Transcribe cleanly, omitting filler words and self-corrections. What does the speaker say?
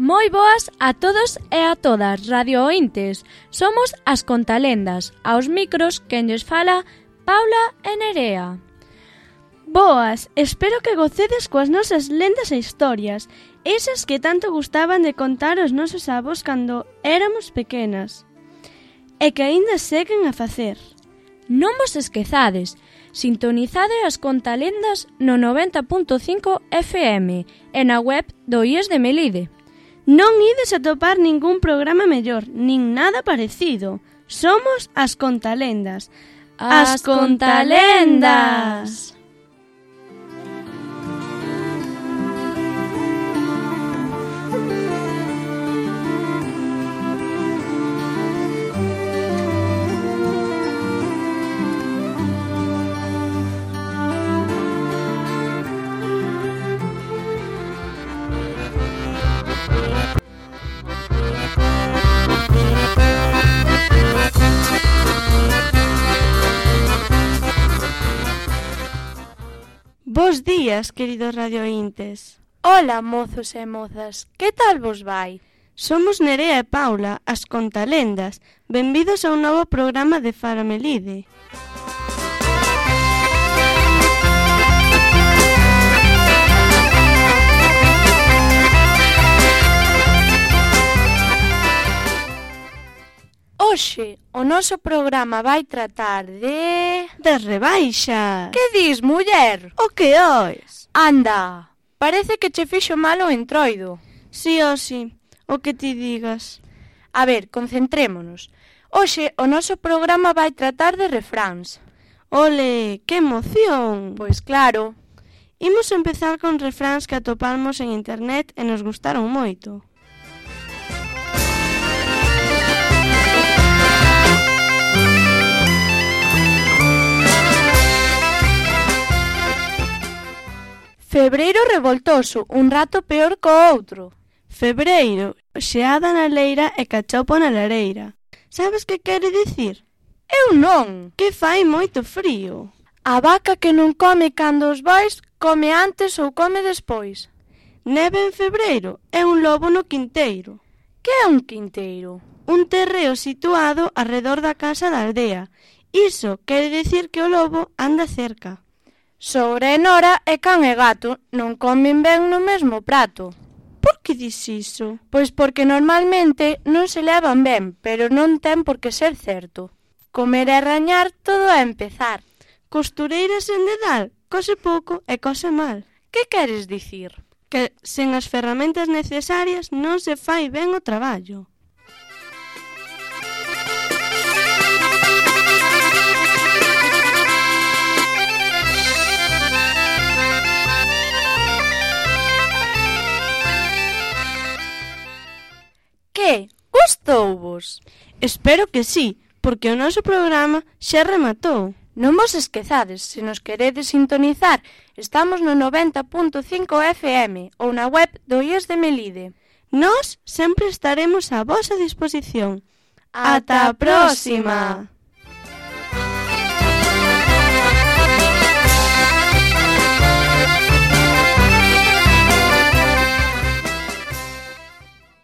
Moi boas a todos e a todas, radio ointes. Somos as Contalendas, aos micros quen lles fala Paula e Nerea. Boas, espero que gocedes coas nosas lendas e historias, esas que tanto gustaban de contar aos nosos avós cando éramos pequenas, e que aínda seguen a facer. Non vos esquezades, sintonizade as Contalendas no 90.5 FM e na web do IES de Melide. Non ides a topar ningún programa mellor, nin nada parecido. Somos as Contalendas. As Contalendas! Bos días, queridos radiointes. Ola, mozos e mozas, que tal vos vai? Somos Nerea e Paula, as Contalendas. Benvidos a un novo programa de Fara Melide. Hoxe, o noso programa vai tratar de... Das rebaixas. Que dis, muller? O que ois? Anda, parece que che fixo mal o entroido. Si, o que ti digas. A ver, concentrémonos. Hoxe, o noso programa vai tratar de refráns. Ole, que emoción! Pois claro. Imos empezar con refráns que atopamos en internet e nos gustaron moito. Febreiro revoltoso, un rato peor co outro. Febreiro, xeada na leira e cachopo na lareira. Sabes que quere dicir? Eu non. Que fai moito frío. A vaca que non come cando os bois, come antes ou come despois. Neve en febreiro é un lobo no quinteiro. Que é un quinteiro? Un terreo situado arredor da casa da aldea. Iso quere dicir que o lobo anda cerca. Sogra e nora e can e gato non comen ben no mesmo prato. Por que dis iso? Pois porque normalmente non se levan ben, pero non ten por que ser certo. Comer e rañar todo a empezar. Costureiras en dedal, cose pouco e cose mal. Que queres dicir? Que sen as ferramentas necesarias non se fai ben o traballo. Que? Gustouvos? Espero que sí, porque o noso programa xa rematou. Non vos esquezades, se nos queredes sintonizar, estamos no 90.5 FM ou na web do IES de Melide. Nós sempre estaremos a vosa disposición. Ata a próxima!